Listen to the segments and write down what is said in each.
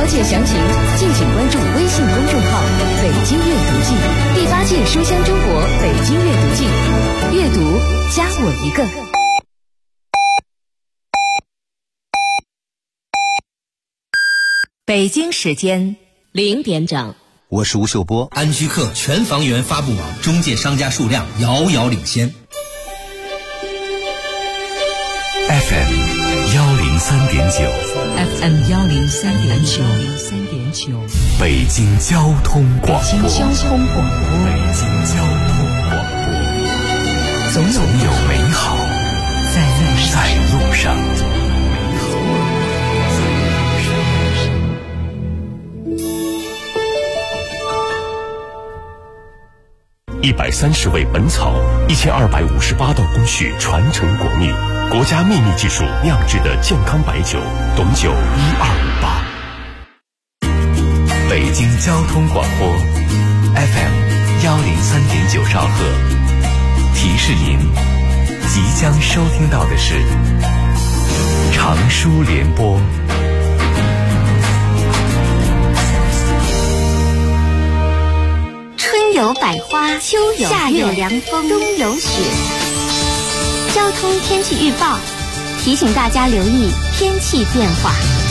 件详情，敬请关注微信公众号“北京阅读记”，第8届书香中国北京阅读季，阅读加我一个。北京时间0点整， 我是吴秀波。 安居客全房源发布网中介商家数量遥遥领先。 FM 103.9 FM 103.9 北京交通广播。 北京交通广播，总有美好在路上。 130味本草，1258道工序传承国秘，国家秘密技术酿制的健康白酒，董酒1258。 北京交通广播 FM 103.9兆赫，提示您即将收听到的是长书联播。 春有百花，秋有夏有凉风，冬有雪。交通天气预报提醒大家留意天气变化。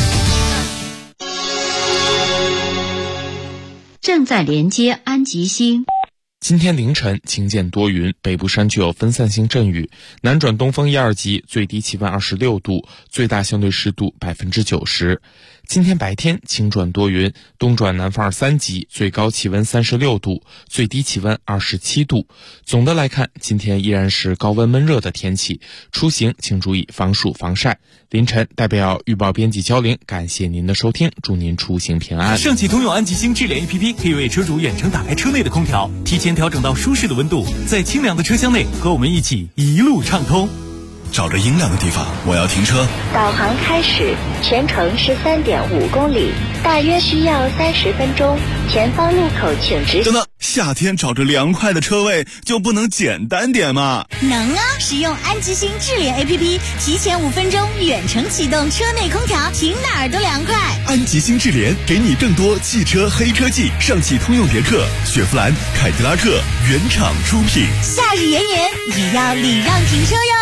正在连接安吉星。 今天凌晨晴间多云，北部山区有分散性阵雨，南转东风1、2级，最低气温26度，最大相对湿度90%。今天白天晴转多云，东转南风2、3级，最高气温36度，最低气温27度。总的来看，今天依然是高温闷热的天气，出行请注意防暑防晒。凌晨代表预报编辑焦玲，感谢您的收听，祝您出行平安。 上汽通用安吉星智联 APP 可以为车主远程打开车内的空调，提前调整到舒适的温度，在清凉的车厢内和我们一起一路畅通。 找着阴凉的地方，我要停车。 导航开始，全程13.5公里，大约需要30分钟。前方路口请直行。 等等，夏天找着凉快的车位就不能简单点吗？ 能啊！使用安吉星智联 APP， 提前5分钟远程启动车内空调，停哪儿都凉快。 安吉星智联给你更多汽车黑科技，上汽通用别克、雪佛兰、凯迪拉克原厂出品。 夏日炎炎，也要礼让停车哟。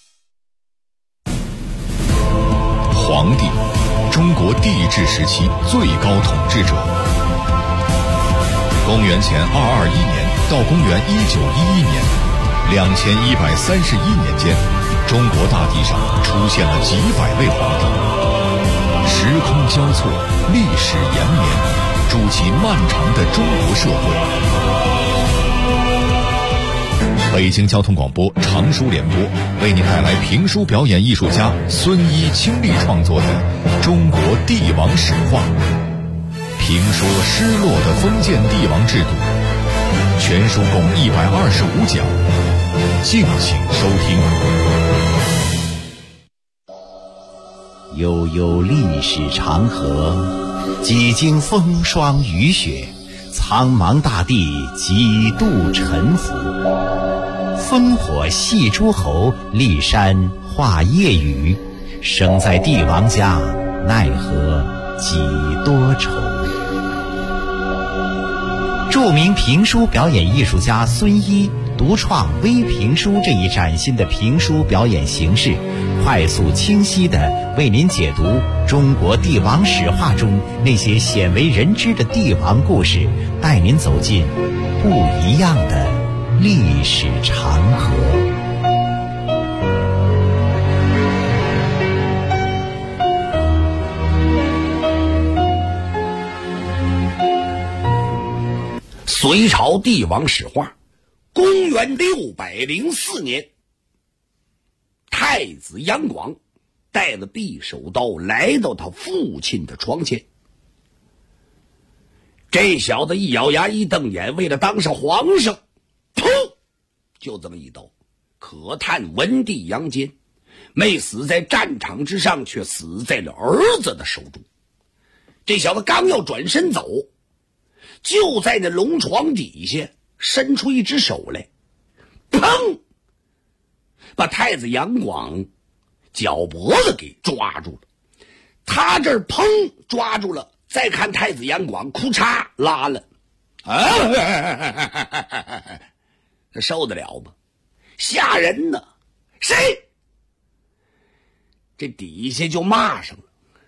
皇帝，中国帝制时期最高统治者。公元前221年到公元1911年，2131年间，中国大地上出现了几百位皇帝。时空交错，历史延绵，筑起漫长的中国社会。北京交通广播长书联播为您带来评书表演艺术家孙一倾力创作的《中国帝王史话》，评说失落的封建帝王制度，全书共125讲，敬请收听。 悠悠历史长河，几经风霜雨雪，苍茫大地几度沉浮。烽火戏诸侯，骊山画夜雨，生在帝王家，奈何几多愁。著名评书表演艺术家孙一独创微评书这一崭新的评书表演形式，快速清晰地为您解读中国帝王史话中那些鲜为人知的帝王故事，带您走进不一样的历史长河。 隋朝帝王史话，公元604年，太子杨广带了匕首刀来到他父亲的床前。这小子一咬牙一瞪眼，为了当上皇上，噗，就这么一刀。可叹文帝杨坚没死在战场之上，却死在了儿子的手中。这小子刚要转身走，就在那龙床底下伸出一只手来，砰，把太子杨广脚脖子给抓住了。他这儿砰抓住了， 再看太子杨广，哭嚓拉了，这受得了吗？吓人呢！谁？这底下就骂上了：“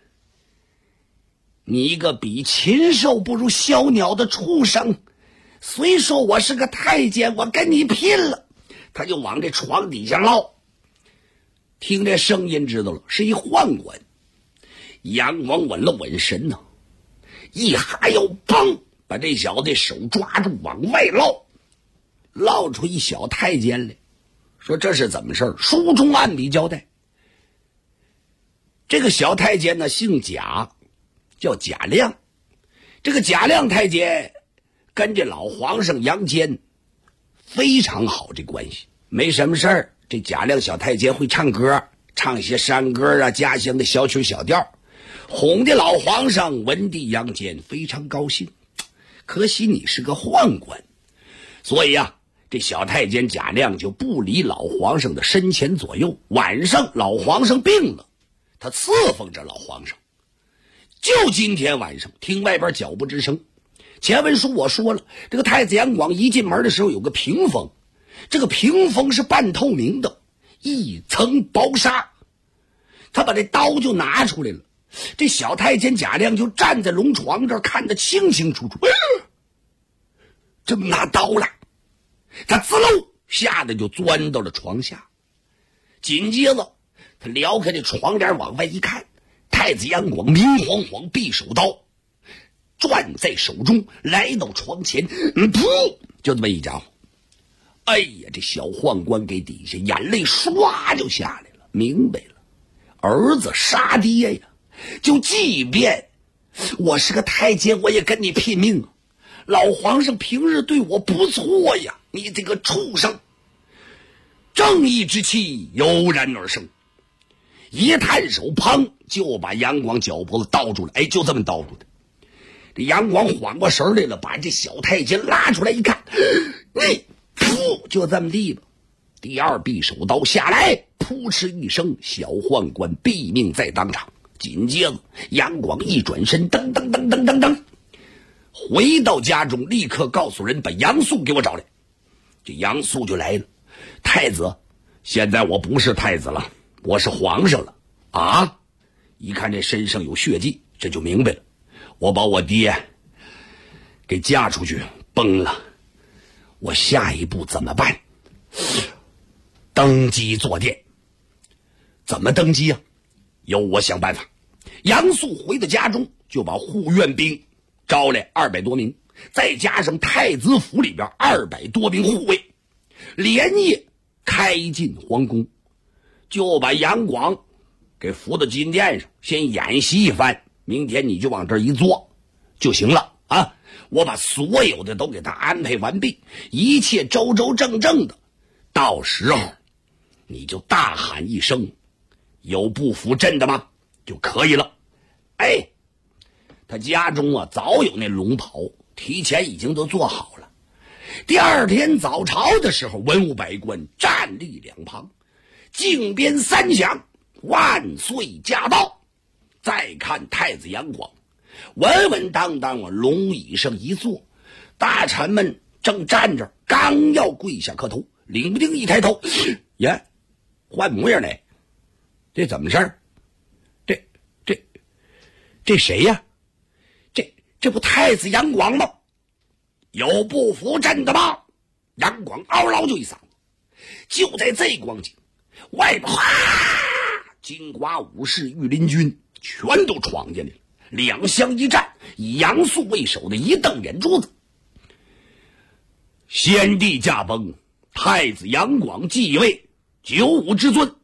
你一个比禽兽不如小鸟的畜生！虽说我是个太监，我跟你拼了！”他就往这床底下捞。听这声音知道了，是一宦官。杨广稳了稳神呢，一哈腰，砰，把这小子手抓住往外捞出一小太监来，说这是怎么事儿？书中暗笔交代，这个小太监呢姓贾，叫贾亮。这个贾亮太监跟这老皇上杨坚非常好，这关系没什么事儿。这贾亮小太监会唱歌，唱一些山歌啊，家乡的小曲小调，哄的老皇上文帝杨坚非常高兴。可惜你是个宦官，所以啊，这小太监贾亮就不离老皇上的身前左右。晚上老皇上病了，他侍奉着老皇上。就今天晚上听外边脚步之声，前文书我说了，这个太子杨广一进门的时候有个屏风，这个屏风是半透明的，一层薄纱。他把这刀就拿出来了，这小太监贾亮就站在龙床这儿看得清清楚楚，这么拿刀了，他滋溜吓得就钻到了床下。紧接着他撩开这床帘往外一看，太子杨广明晃晃匕首刀攥在手中，来到床前，噗，就这么一家伙。哎呀，这小宦官给底下眼泪唰就下来了，明白了，儿子杀爹呀！就即便我是个太监，我也跟你拼命啊！老皇上平日对我不错呀，你这个畜生！正义之气油然而生，一探手，砰，就把杨广脚脖子倒住了。哎，就这么倒住的。这杨广缓过神来了，把这小太监拉出来一看，哎，噗，就这么地吧。第二匕首刀下来，扑哧一声，小宦官毙命在当场。紧接着杨广一转身，噔噔噔噔噔噔，回到家中，立刻告诉人把杨素给我找来。这杨素就来了，太子，现在我不是太子了，我是皇上了啊！一看这身上有血迹，这就明白了，我把我爹给嫁出去崩了，我下一步怎么办？登基坐殿。怎么登基啊？由我想办法。杨素回到家中，就把护院兵招来200多名，再加上太子府里边200多名护卫，连夜开进皇宫，就把杨广给扶到金殿上，先演习一番，明天你就往这儿一坐就行了啊！我把所有的都给他安排完毕，一切周周正正的，到时候你就大喊一声，有不服朕的吗？就可以了。哎，他家中啊早有那龙袍，提前已经都做好了。第二天早朝的时候，文武百官站立两旁，靖边三响，万岁驾到。再看太子杨广，稳稳当当往龙椅上一坐，大臣们正站着，刚要跪下磕头，领不丁一抬头，呀，换模样来，这怎么事儿？这谁呀？这不太子杨广吗？有不服朕的吗？杨广嗷嗷就一嗓子。就在这光景，外边金瓜武士、御林军全都闯进来了，两相一战，以杨素为首的一瞪眼珠子。先帝驾崩，太子杨广继位，95之尊，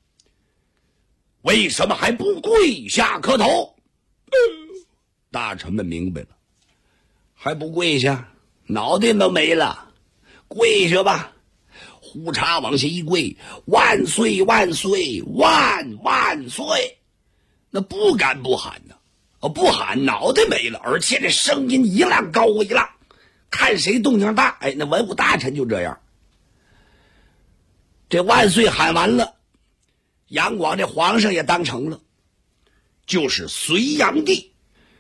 为什么还不跪下磕头？大臣们明白了，还不跪下，脑袋都没了，跪下吧！呼嚓往下一跪，万岁万岁万万岁！那不敢不喊呢，不喊脑袋没了，而且这声音一浪高过一浪，看谁动静大。哎，那文武大臣就这样。这万岁喊完了，杨广这皇上也当成了，就是隋炀帝。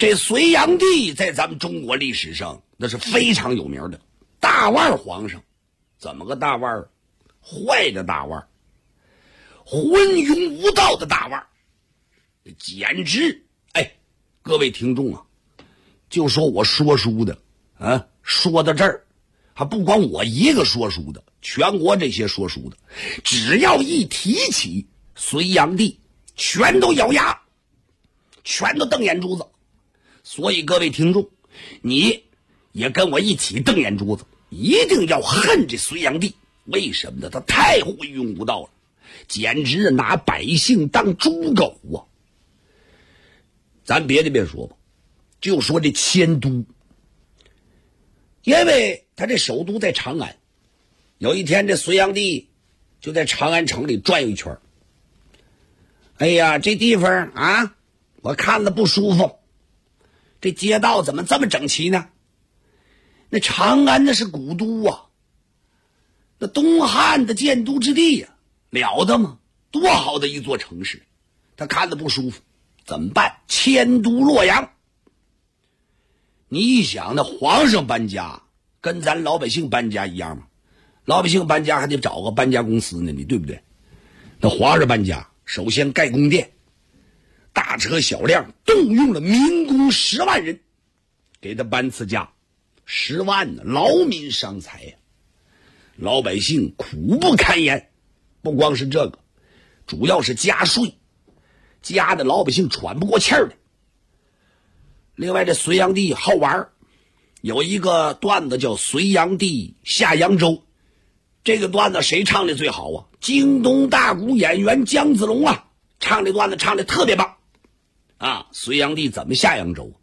这隋炀帝在咱们中国历史上那是非常有名的大腕皇上。怎么个大腕？坏的大腕，昏庸无道的大腕，简直各位听众啊，就说我说书的啊，说到这儿还不光我一个说书的，全国这些说书的只要一提起隋炀帝全都咬牙，全都瞪眼珠子。所以各位听众，你也跟我一起瞪眼珠子，一定要恨这隋炀帝。为什么呢？他太昏庸无道了，简直拿百姓当猪狗啊！咱别的别说吧，就说这迁都，因为他这首都在长安。有一天这隋炀帝就在长安城里转悠一圈，哎呀，这地方啊，我看了不舒服，这街道怎么这么整齐呢？那长安那是古都啊，那东汉的建都之地呀，了得吗？多好的一座城市，他看了不舒服，怎么办？迁都洛阳。你一想，那皇上搬家跟咱老百姓搬家一样吗？老百姓搬家还得找个搬家公司呢，你对不对？那皇上搬家，首先盖宫殿，大车小辆动用了民工10万人给他搬次家，10万呢，劳民伤财呀，老百姓苦不堪言。不光是这个，主要是加税，加的老百姓喘不过气儿来。另外这隋炀帝好玩，有一个段子叫隋炀帝下扬州，这个段子谁唱的最好啊？京东大鼓演员姜子龙啊，唱这段子唱的特别棒啊！隋炀帝怎么下扬州？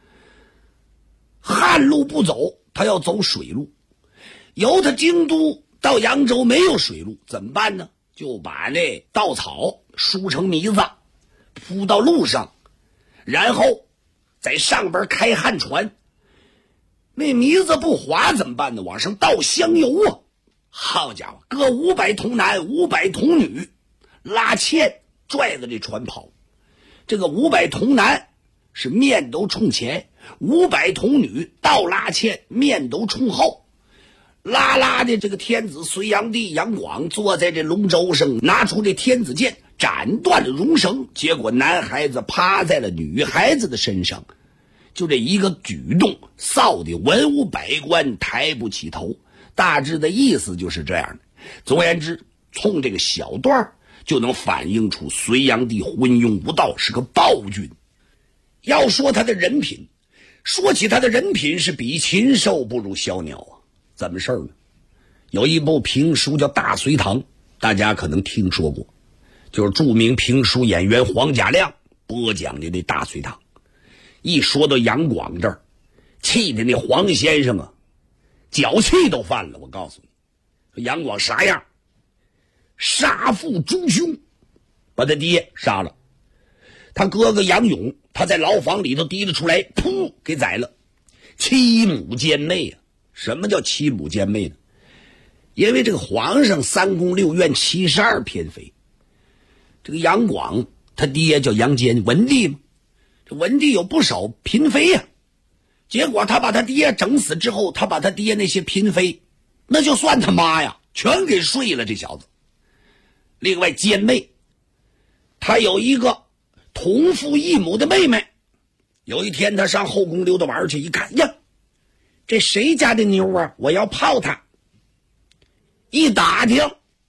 旱路不走，他要走水路。由他京都到扬州没有水路，怎么办呢？就把那稻草梳成糜子铺到路上，然后在上边开旱船。那糜子不滑怎么办呢？往上倒香油啊！好家伙，各500童男500童女拉纤拽着这船跑。这个500童男是面都冲前，500童女倒拉纤，面都冲后。拉的这个天子隋炀帝杨广坐在这龙舟上，拿出这天子剑斩断了绒绳，结果男孩子趴在了女孩子的身上。就这一个举动，臊的文武百官抬不起头。大致的意思就是这样的。总而言之，从这个小段就能反映出隋炀帝昏庸无道，是个暴君。要说他的人品，说起他的人品是比禽兽不如小鸟啊。怎么事呢？有一部评书叫《大隋唐》，大家可能听说过，就是著名评书演员黄家亮播讲的那《大隋唐》。一说到杨广这儿，气的那黄先生啊，脚气都犯了。我告诉你，杨广啥样？杀父诛兄，把他爹杀了。他哥哥杨勇，他在牢房里头提了出来，噗，给宰了。妻母奸媚啊！什么叫妻母奸媚呢？因为这个皇上3宫6院72偏妃，这个杨广他爹叫杨坚，文帝嘛，这文帝有不少嫔妃呀。结果他把他爹整死之后，他把他爹那些嫔妃，那就算他妈呀，全给睡了这小子。另外奸媚，他有一个同父异母的妹妹。有一天他上后宫溜达玩去，一看呀，这谁家的妞啊，我要泡她。一打听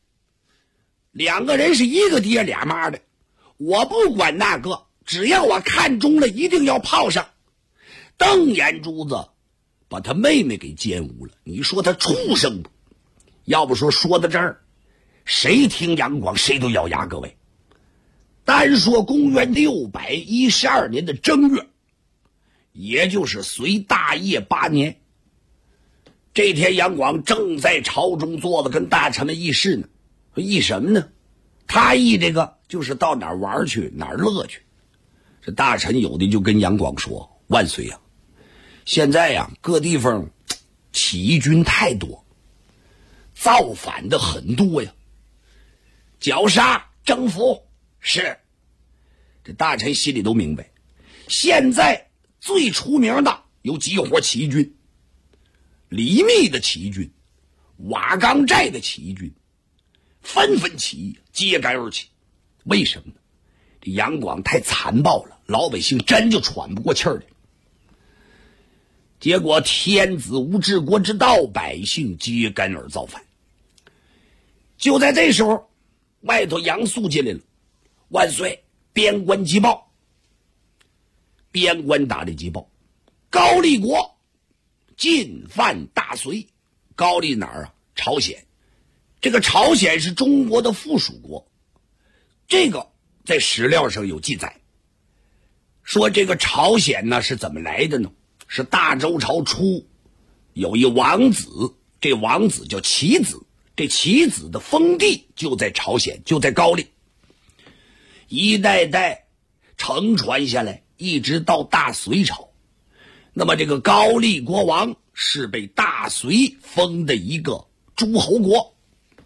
，2个人是一个爹俩妈的，我不管那个，只要我看中了，一定要泡上。瞪眼珠子把他妹妹给奸污了。你说他畜生不？要不说到这儿，谁听杨广谁都咬牙。各位，单说公元612年的正月，也就是隋大业8年，这天杨广正在朝中坐着跟大臣们议事呢。议什么呢？他议这个就是到哪儿玩去，哪儿乐去。这大臣有的就跟杨广说，万岁呀，现在呀各地方起义军太多，造反的很多呀，绞杀征服。是，这大臣心里都明白，现在最出名的有几伙起义军：李密的起义军、瓦岗寨的起义军，纷纷起义，揭竿而起。为什么呢？这杨广太残暴了，老百姓真就喘不过气儿来。结果天子无治国之道，百姓揭竿而造反。就在这时候，外头杨素进来了，万岁，边关急报。边关打的急报，高丽国进犯大隋。高丽哪儿啊？朝鲜。这个朝鲜是中国的附属国，这个在史料上有记载，说这个朝鲜呢是怎么来的呢？是大周朝初有一王子，这王子叫齐子，这齐子的封地就在朝鲜，就在高丽，一代代承传下来，一直到大隋朝。那么这个高丽国王是被大隋封的一个诸侯国。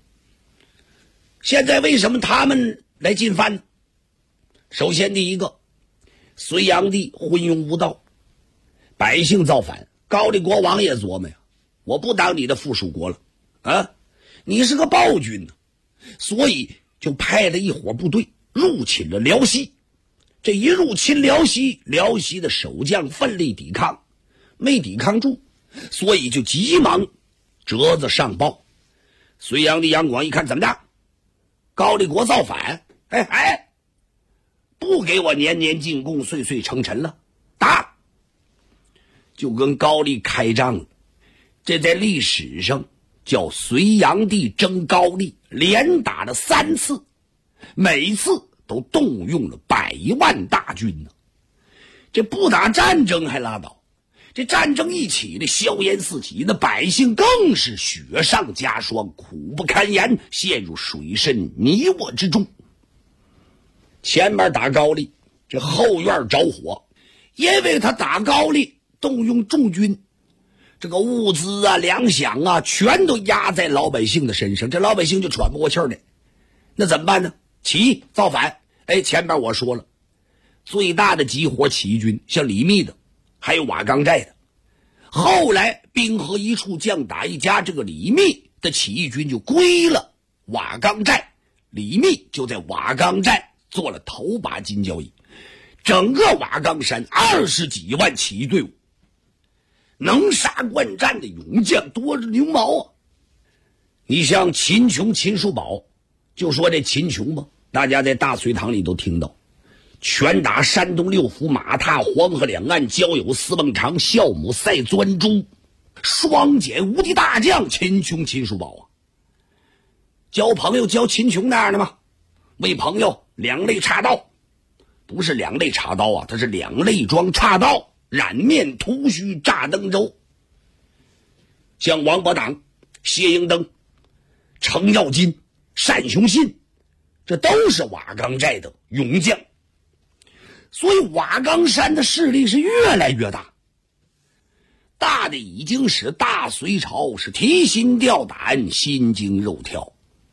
现在为什么他们来进犯呢？首先第一个，隋炀帝昏庸无道，百姓造反，高丽国王也琢磨呀，我不当你的附属国了啊，你是个暴君呢，所以就派了一伙部队入侵了辽西。这一入侵辽西，辽西的守将奋力抵抗，没抵抗住，所以就急忙折子上报。隋炀帝杨广一看，怎么的？高丽国造反，不给我年年进贡，岁岁称臣了，打！就跟高丽开仗了。这在历史上叫隋炀帝征高丽，连打了3次，每次都动用了100万大军呢。这不打战争还拉倒，这战争一起的硝烟四起，那百姓更是雪上加霜，苦不堪言，陷入水深泥沃之中。前面打高丽，这后院着火，因为他打高丽动用重军，这个物资啊粮饷啊全都压在老百姓的身上，这老百姓就喘不过气儿来。那怎么办呢？起义造反。前面我说了，最大的几伙起义军像李密的还有瓦岗寨的，后来兵合一处，将打一家，这个李密的起义军就归了瓦岗寨，李密就在瓦岗寨做了头把金交椅。整个瓦岗山20几万起义队伍，能杀惯战的勇将多着牛毛啊！你像秦琼、秦叔宝，就说这秦琼吧，大家在大隋堂里都听到，拳打山东6府，马踏黄河两岸，交友司孟尝，孝母赛专诸，双锏无敌大将秦琼、秦叔宝啊！交朋友交秦琼那样的吗？为朋友两肋插刀，不是两肋插刀啊，他是两肋装插刀，染面涂须炸登州。像王伯党、谢英登、程咬金、单雄信，这都是瓦岗寨的勇将，所以瓦岗山的势力是越来越大，大的已经使大隋朝是提心吊胆，心惊肉跳。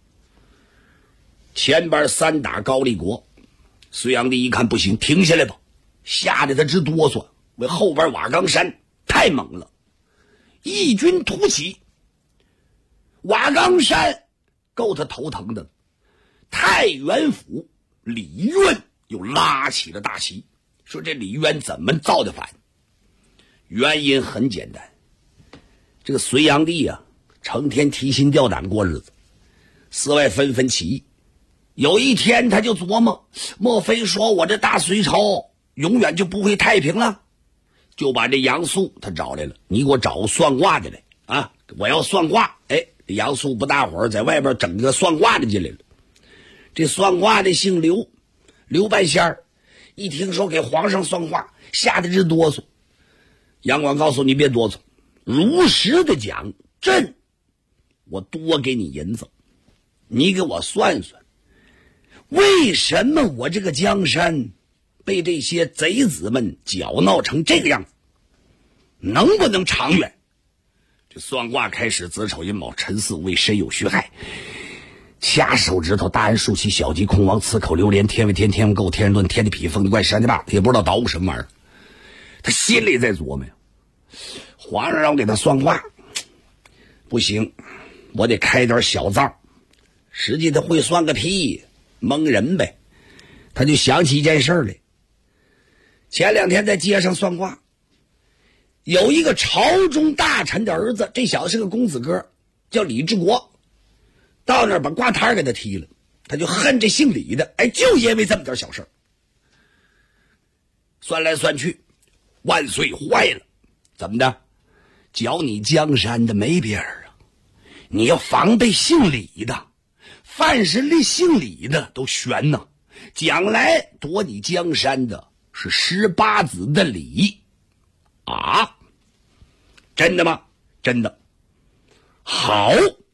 前边3打高丽国，隋炀帝一看不行，停下来吧，吓得他直哆嗦，为后边瓦岗山太猛了，义军突起，瓦岗山够他头疼的。太原府李渊又拉起了大旗，说这李渊怎么造的反？原因很简单，这个隋炀帝啊，成天提心吊胆过日子，四外纷纷起义。有一天他就琢磨，莫非说我这大隋朝永远就不会太平了？就把这杨素他找来了，你给我找算卦的来啊！我要算卦。杨素不大伙儿在外边整个算卦的进来了。这算卦的姓刘，刘半仙儿，一听说给皇上算卦，吓得直哆嗦。杨广告诉你别哆嗦，如实的讲，我多给你银子，你给我算算，为什么我这个江山被这些贼子们搅闹成这个样子，能不能长远？这算卦开始，子丑寅卯辰巳午未申酉戌亥，掐手指头，大安竖起小吉空亡刺口榴莲天为天天为够天人论天地痞风地怪山地霸，他也不知道捣鼓什么玩意儿。他心里在琢磨呀，皇上让我给他算卦，不行，我得开点小灶。实际他会算个屁，蒙人呗。他就想起一件事来，前2天在街上算卦，有一个朝中大臣的儿子，这小子是个公子哥，叫李治国，到那儿把卦摊给他踢了，他就恨这姓李的，就因为这么点小事，算来算去，万岁坏了，怎么的？搅你江山的没别人啊，你要防备姓李的，凡是姓李的都悬呐，将来夺你江山的是18子的李啊！真的吗？真的。好，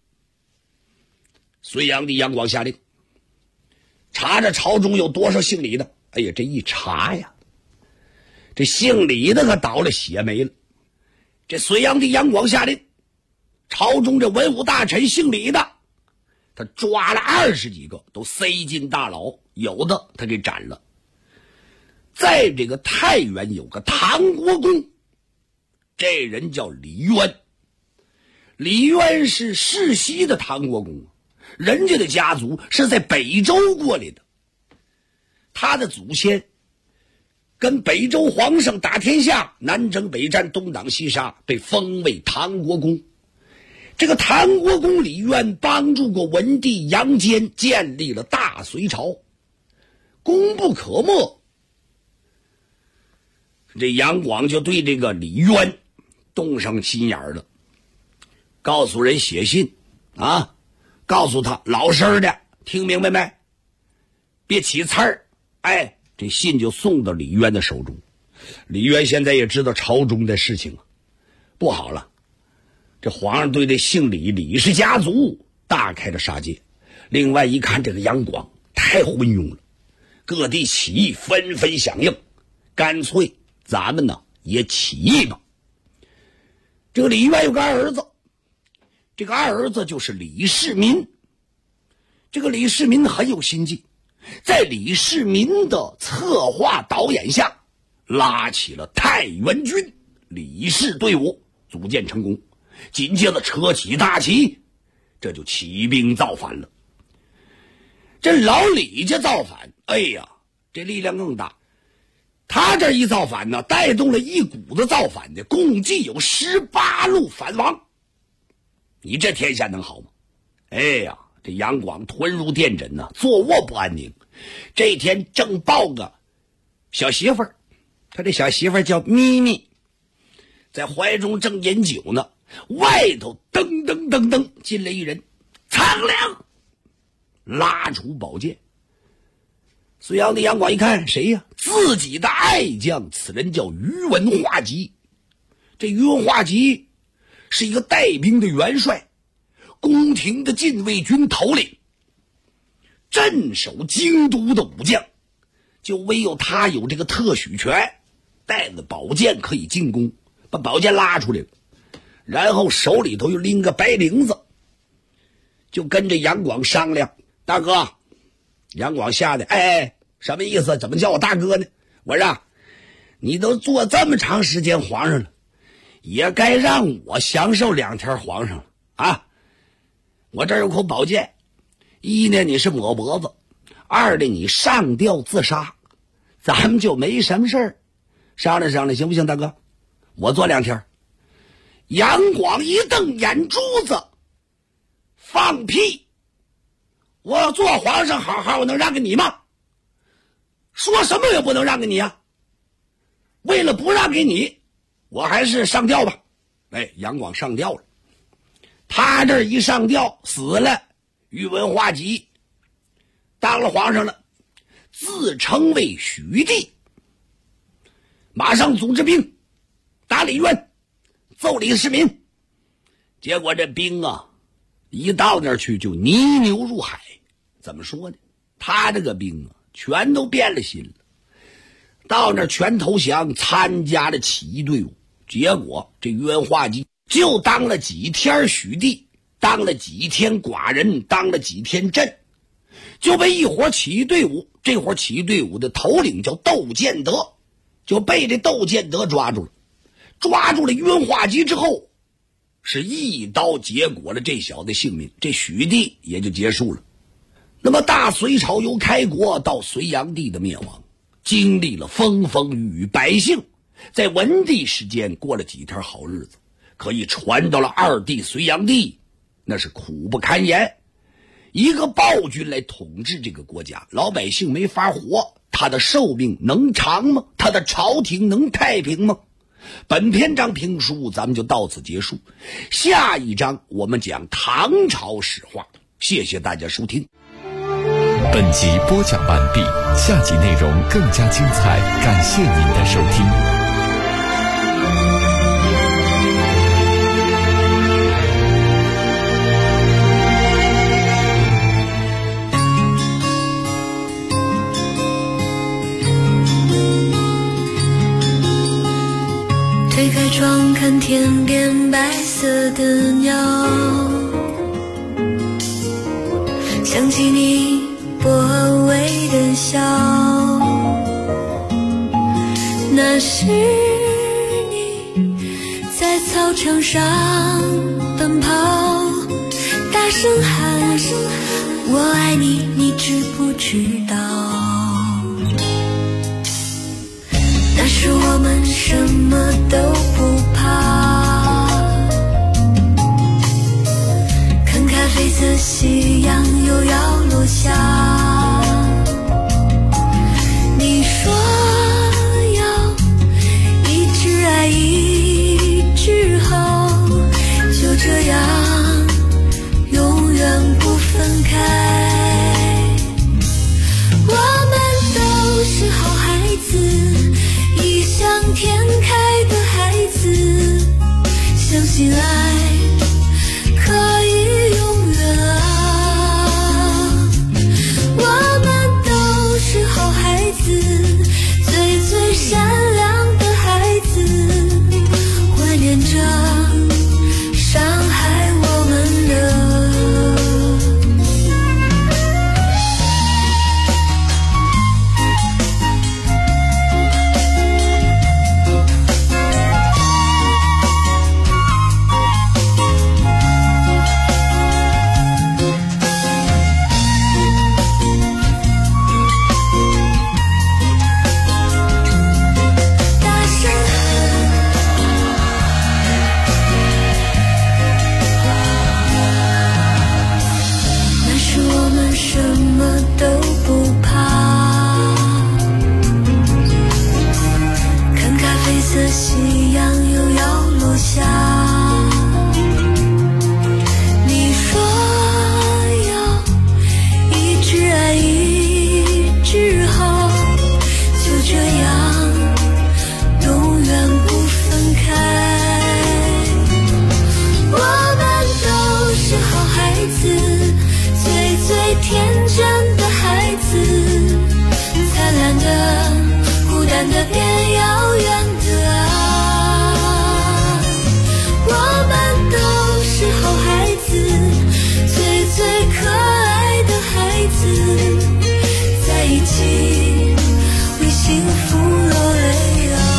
隋炀帝杨广下令查查朝中有多少姓李的。哎呀，这一查呀，这姓李的可倒了血霉了。这隋炀帝杨广下令，朝中这文武大臣姓李的，他抓了20几个，都塞进大牢，有的他给斩了。在这个太原有个唐国公，这人叫李渊。李渊是世袭的唐国公，人家的家族是在北周过来的，他的祖先跟北周皇上打天下，南征北战，东挡西杀，被封为唐国公。这个唐国公李渊帮助过文帝杨坚，建立了大隋朝，功不可没。这杨广就对这个李渊动上心眼了，告诉人写信啊，告诉他老实的，听明白没？别起刺儿。这信就送到李渊的手中。李渊现在也知道朝中的事情不好了，这皇上对这姓李氏家族大开了杀戒。另外一看这个杨广太昏庸了，各地起义纷纷响应，干脆咱们呢也起义吧。这个李渊有个二儿子，这个二儿子就是李世民。这个李世民很有心计，在李世民的策划导演下，拉起了太原军李氏队伍，组建成功。紧接着扯起大旗，这就起兵造反了。这老李家造反，这力量更大。他这一造反呢，带动了一股子造反的，共计有18路反王。你这天下能好吗？这杨广吞入殿枕呢，坐卧不安宁。这天正抱个小媳妇儿，他这小媳妇儿叫咪咪，在怀中正饮酒呢，外头噔噔噔噔进来一人，苍凉拉出宝剑。隋炀帝杨广一看，谁呀？自己的爱将，此人叫宇文化及。这宇文化及是一个带兵的元帅，宫廷的禁卫军头领，镇守京都的武将，就唯有他有这个特许权，带着宝剑可以进攻，把宝剑拉出来了，然后手里头又拎个白绫子，就跟着杨广商量。大哥，杨广吓得什么意思？怎么叫我大哥呢？我说你都做这么长时间皇上了，也该让我享受2天皇上了啊！我这儿有口宝剑，一呢你是抹脖子，二呢你上吊自杀，咱们就没什么事儿，商量商量行不行？大哥，我做2天。杨广一瞪眼珠子，放屁！我要做皇上好好，我能让给你吗？说什么也不能让给你啊！为了不让给你，我还是上吊吧。杨广上吊了。他这一上吊死了，宇文化及当了皇上了，自称为许帝，马上组织兵打李渊，揍李世民。结果这兵一到那儿去就泥牛入海。怎么说呢？他这个兵全都变了心了，到那儿全投降，参加了起义队伍。结果这宇文化及就当了几天许帝，当了几天寡人，当了几天朕，就被一伙起义队伍，这伙起义队伍的头领叫窦建德， 就被这窦建德抓住了。抓住了云化吉之后，是一刀结果了这小子性命，这许地也就结束了。那么大隋朝由开国到隋炀帝的灭亡，经历了风风雨雨，百姓在文帝时间过了几天好日子，可以传到了二帝隋炀帝，那是苦不堪言。一个暴君来统治这个国家，老百姓没法活，他的寿命能长吗？他的朝廷能太平吗？本篇章评书咱们就到此结束，下一章我们讲唐朝史话。谢谢大家收听。 本集播讲完毕，下集内容更加精彩，感谢您的收听。 推开窗看天边白色的鸟，想起你薄微的笑，那是你在操场上奔跑，大声喊我爱你，你知不知道？那时我们什么都不怕，看咖啡色夕阳又要落下，你说要一直爱一直好，就这样永远不分开。我们都是好孩子，异想天开的孩子，相信爱可以永远啊。我们都是好孩子，最善良的孩子，怀念着伤害我们的。夕阳又要落下，你说要一直爱一直好，就这样永远不分开。我们都是好孩子，最天真的孩子，灿烂的孤单的变遥远的啊。我们都是好孩子，最可爱的孩子，在一起为幸福落泪啊。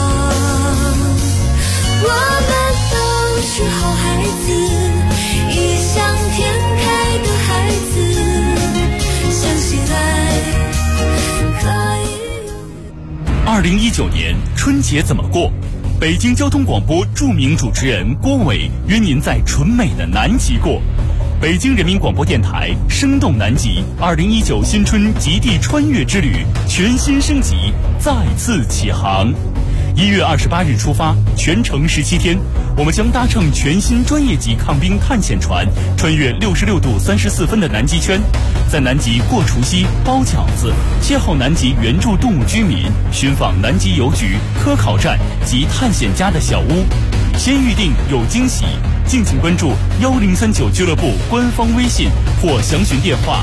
我们都是好孩子，异想天开的孩子，相信爱可以。 2019年春节怎么过？北京交通广播著名主持人郭伟约您在纯美的南极过。北京人民广播电台生动南极2019新春极地穿越之旅全新升级，再次起航。1月28日出发，全程17天，我们将搭乘全新专业级抗冰探险船，穿越66度34分的南极圈，在南极过除夕、包饺子，邂逅南极原住动物居民，寻访南极邮局、科考站及探险家的小屋。先预定有惊喜，敬请关注1039俱乐部官方微信或详询电话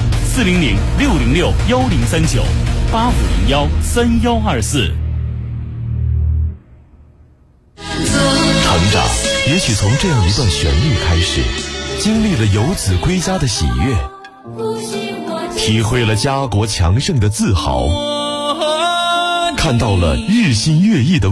400-606-1039-8501-3124。 成长也许从这样一段旋律开始，经历了游子归家的喜悦，体会了家国强盛的自豪， 看到了日新月异的